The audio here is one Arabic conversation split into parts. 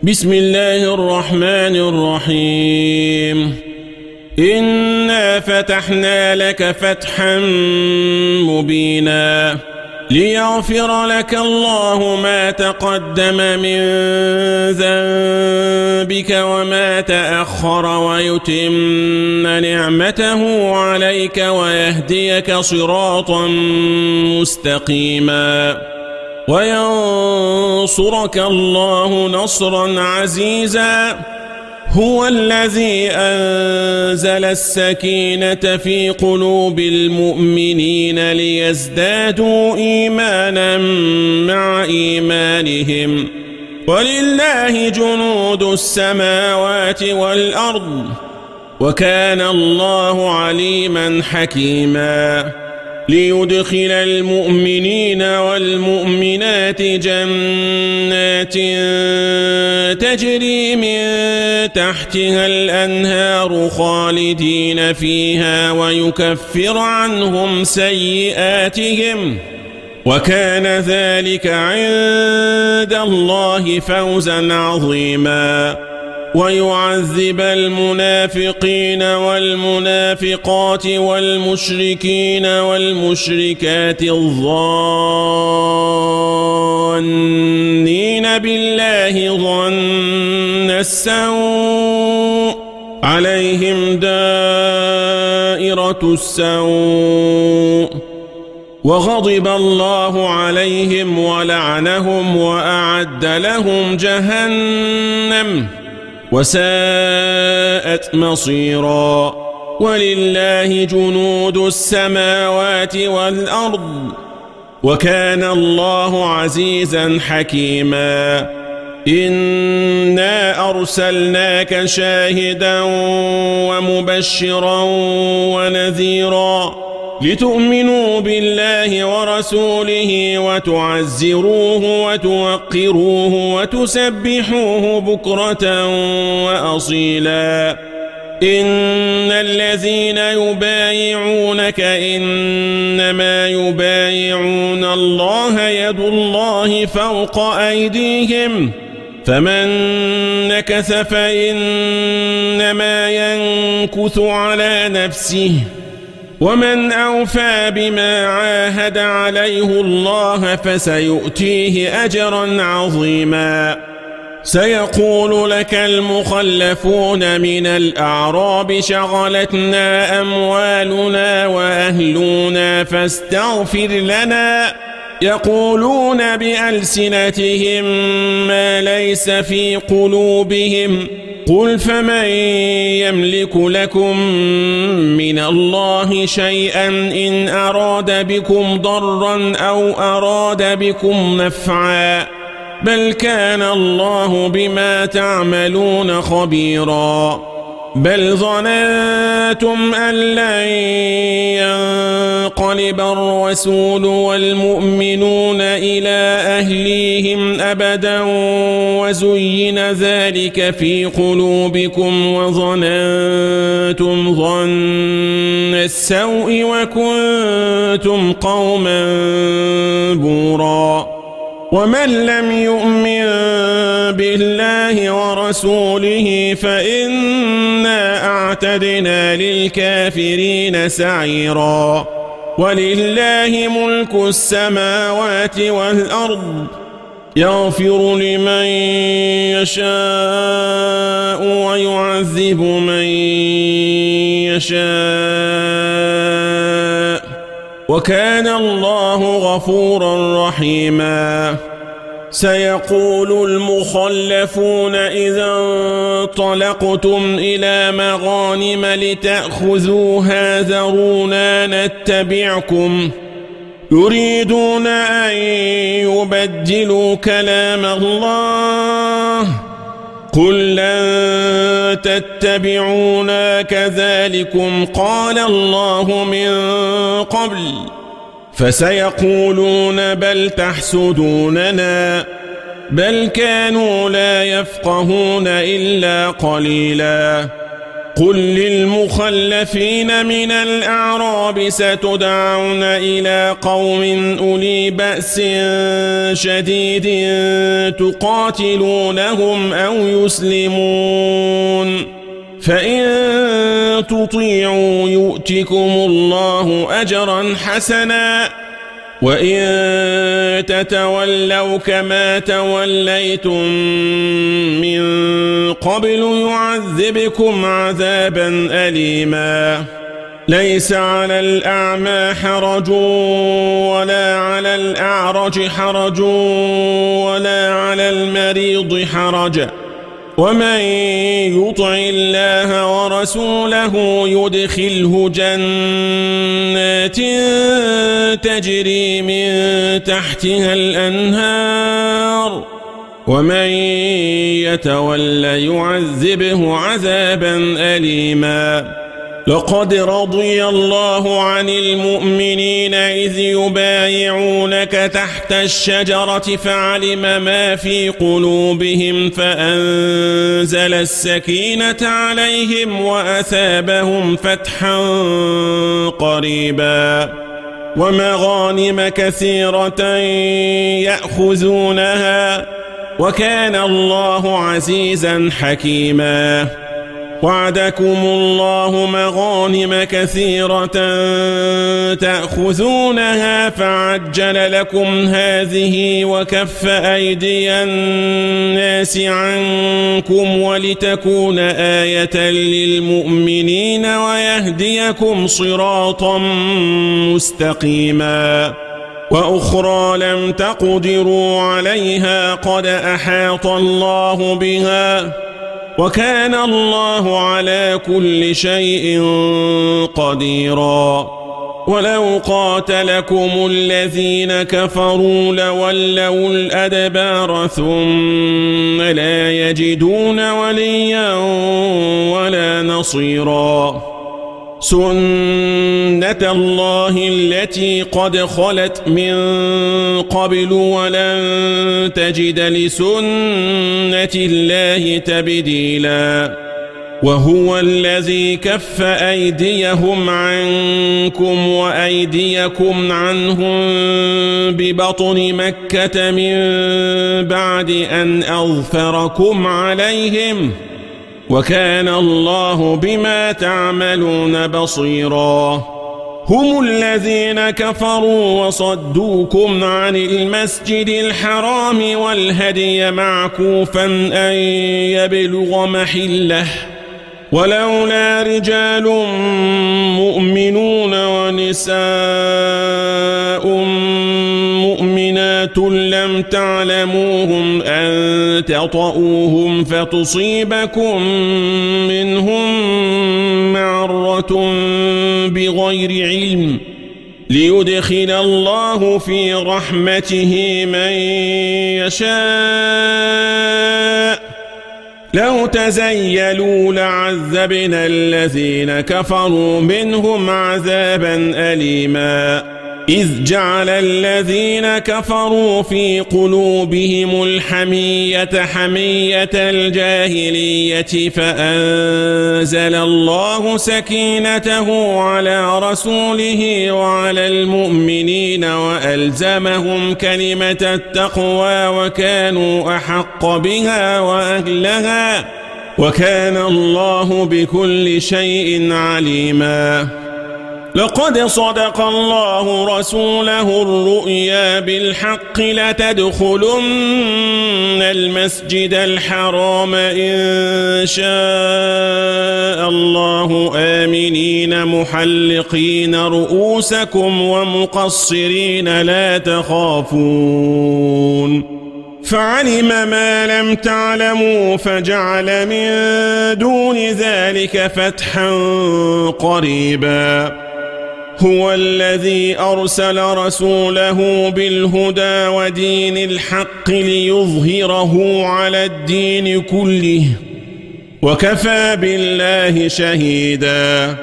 بسم الله الرحمن الرحيم إنا فتحنا لك فتحا مبينا ليغفر لك الله ما تقدم من ذنبك وما تأخر ويتم نعمته عليك ويهديك صراطا مستقيما وينصرك الله نصرا عزيزا هو الذي أنزل السكينة في قلوب المؤمنين ليزدادوا إيمانا مع إيمانهم ولله جنود السماوات والأرض وكان الله عليما حكيما ليدخل المؤمنين والمؤمنات جنات تجري من تحتها الأنهار خالدين فيها ويكفر عنهم سيئاتهم وكان ذلك عند الله فوزا عظيما ويعذب المنافقين والمنافقات والمشركين والمشركات الظانين بالله ظن السوء عليهم دائرة السوء وغضب الله عليهم ولعنهم وأعد لهم جهنم وساءت مصيرا ولله جنود السماوات والأرض وكان الله عزيزا حكيما إنا أرسلناك شاهدا ومبشرا ونذيرا لتؤمنوا بالله ورسوله وتعزروه وتوقروه وتسبحوه بكرة وأصيلا إن الذين يبايعونك إنما يبايعون الله يد الله فوق أيديهم فمن نكث فإنما ينكث على نفسه ومن أوفى بما عاهد عليه الله فسيؤتيه أجرا عظيما سيقول لك المخلفون من الأعراب شغلتنا أموالنا وأهلنا فاستغفر لنا يقولون بألسنتهم ما ليس في قلوبهم قل فمن يملك لكم من الله شيئا إن أراد بكم ضرا أو أراد بكم نفعا بل كان الله بما تعملون خبيرا بل ظننتم أن لن ينقلب الرسول والمؤمنون إلى أهليهم أبدا وزين ذلك في قلوبكم وظننتم ظن السوء وكنتم قوما بورا ومن لم يؤمن بالله ورسوله فإنا أعتدنا للكافرين سعيرا ولله ملك السماوات والأرض يغفر لمن يشاء ويعذب من يشاء وكان الله غفورا رحيما سيقول المخلفون إذا انطلقتم إلى مغانم لتأخذوها ذرونا نتبعكم يريدون أن يبدلوا كلام الله قل لن تتبعونا كذلكم قال الله من قبل فسيقولون بل تحسدوننا بل كانوا لا يفقهون إلا قليلا قل للمخلفين من الأعراب ستدعون إلى قوم أولي بأس شديد تقاتلونهم أو يسلمون فإن تطيعوا يؤتكم الله أجرا حسنا وإن تتولوا كما توليتم من قبل يعذبكم عذابا أليما ليس على الأعمى حرج ولا على الأعرج حرج ولا على المريض حرج ومن يطع الله ورسوله يدخله جنات تجري من تحتها الأنهار ومن يتول يعذبه عذابا أليما لقد رضي الله عن المؤمنين إذ يبايعونك تحت الشجرة فعلم ما في قلوبهم فأنزل السكينة عليهم وأثابهم فتحا قريبا ومغانم كثيرة يأخذونها وكان الله عزيزا حكيما وعدكم الله مغانم كثيرة تأخذونها فعجل لكم هذه وكف أيدي الناس عنكم ولتكون آية للمؤمنين ويهديكم صراطا مستقيما وأخرى لم تقدروا عليها قد أحاط الله بها وكان الله على كل شيء قديرا ولو قاتلكم الذين كفروا لولوا الأدبار ثم لا يجدون وليا ولا نصيرا سنة الله التي قد خلت من قبل ولن تجد لسنة الله تبديلا وهو الذي كف أيديهم عنكم وأيديكم عنهم ببطن مكة من بعد أن أظفركم عليهم وكان الله بما تعملون بصيرا هم الذين كفروا وصدوكم عن المسجد الحرام والهدي معكوفا أن يبلغ محله ولولا رجال مؤمنون ونساء مؤمنات لم تعلموهم أن تطؤوهم فتصيبكم منهم معرة بغير علم ليدخل الله في رحمته من يشاء لو تزيلوا لعذبنا الذين كفروا منهم عذابا أليما إذ جعل الذين كفروا في قلوبهم الحمية حمية الجاهلية فأنزل الله سكينته على رسوله وعلى المؤمنين وألزمهم كلمة التقوى وكانوا أحق بها وأهلها وكان الله بكل شيء عليما لقد صدق الله رسوله الرؤيا بالحق لتدخلن المسجد الحرام إن شاء الله آمنين محلقين رؤوسكم ومقصرين لا تخافون فعلم ما لم تعلموا فجعل من دون ذلك فتحا قريبا هو الذي أرسل رسوله بالهدى ودين الحق ليظهره على الدين كله وكفى بالله شهيدا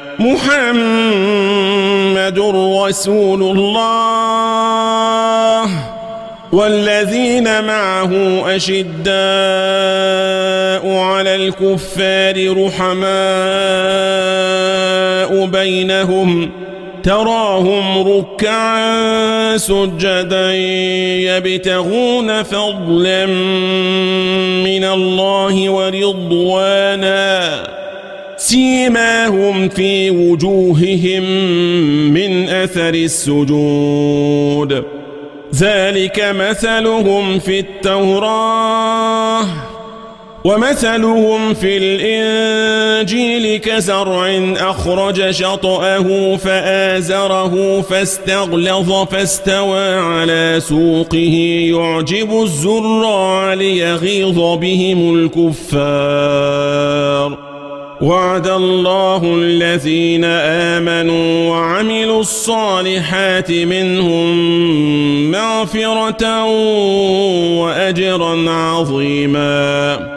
محمد رسول الله والذين معه أشداء على الكفار رحماء بينهم تراهم ركعا سجدا يبتغون فضلا من الله ورضوانا سيماهم في وجوههم من أثر السجود ذلك مثلهم في التوراة ومثلهم في الإنجيل كزرع أخرج شطأه فآزره فاستغلظ فاستوى على سوقه يعجب الزراع ليغيظ بهم الكفار وعد الله الذين آمنوا وعملوا الصالحات منهم مغفرة وأجرا عظيما